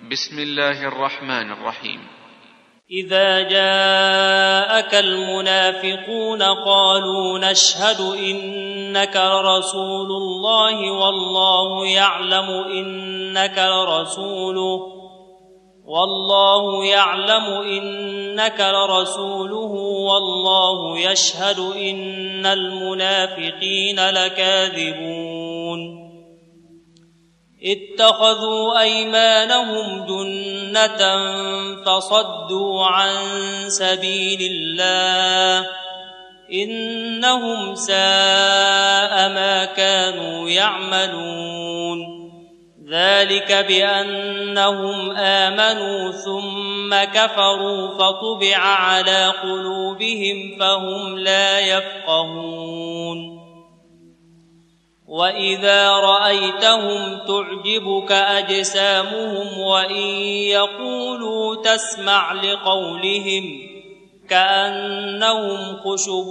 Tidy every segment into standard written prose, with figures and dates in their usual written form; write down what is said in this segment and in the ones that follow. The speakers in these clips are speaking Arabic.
بسم الله الرحمن الرحيم. إذا جاءك المنافقون قالوا نشهد إنك لرسول الله والله يعلم إنك لرسوله والله يشهد إن المنافقين لكاذبون اتخذوا أيمانهم جنة فصدوا عن سبيل الله إنهم ساء ما كانوا يعملون ذلك بأنهم آمنوا ثم كفروا فطبع على قلوبهم فهم لا يفقهون وإذا رأيتهم تعجبك أجسامهم وإن يقولوا تسمع لقولهم كأنهم خشب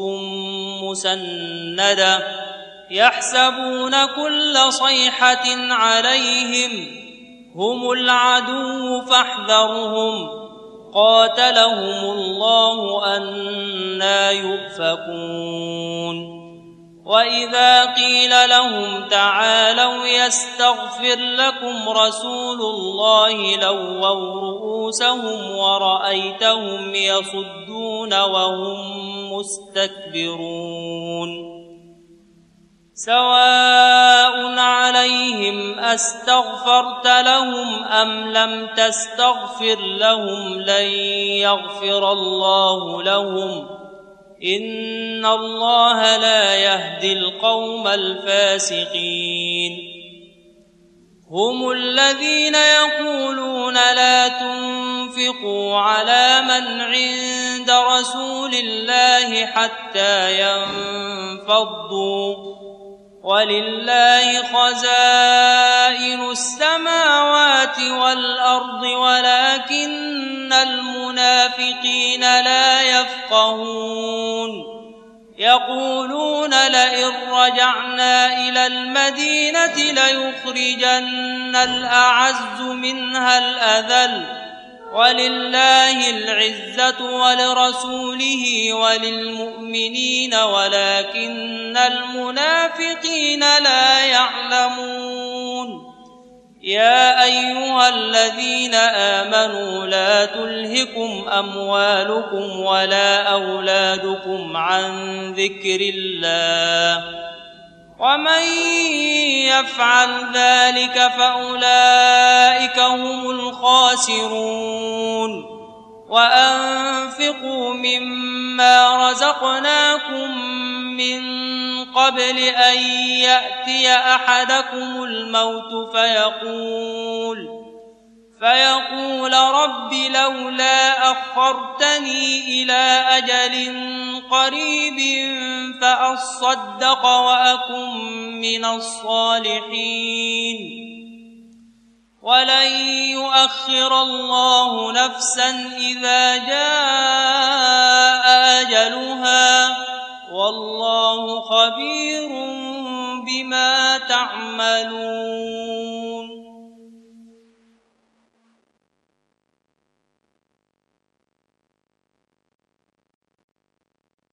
مسندة يحسبون كل صيحة عليهم هم العدو فاحذرهم قاتلهم الله أنى يؤفكون وإذا قيل لهم تعالوا يستغفر لكم رسول الله لووا رؤوسهم ورأيتهم يصدون وهم مستكبرون سواء عليهم أستغفرت لهم أم لم تستغفر لهم لن يغفر الله لهم إن الله لا يهدي القوم الفاسقين هم الذين يقولون لا تنفقوا على من عند رسول الله حتى ينفضوا ولله خزائن السماوات والأرض ولكن المنافقين لا يفقهون يقولون لئن رجعنا إلى المدينة ليخرجن الأعز منها الأذل ولله العزة ولرسوله وللمؤمنين ولكن المنافقين لا يعلمون يا أيها الذين آمنوا لا تلهكم أموالكم ولا أولادكم عن ذكر الله ومن يفعل ذلك فأولئك هم الخاسرون وأنفقوا مما رزقناكم من قبل أن يأتي أحدكم الموت فيقول رب لولا أخرتني إلى أجل قريب فأصدق وأكن من الصالحين ولن يؤخر الله نفسا إذا جاء أجلها والله خبير بما تعملون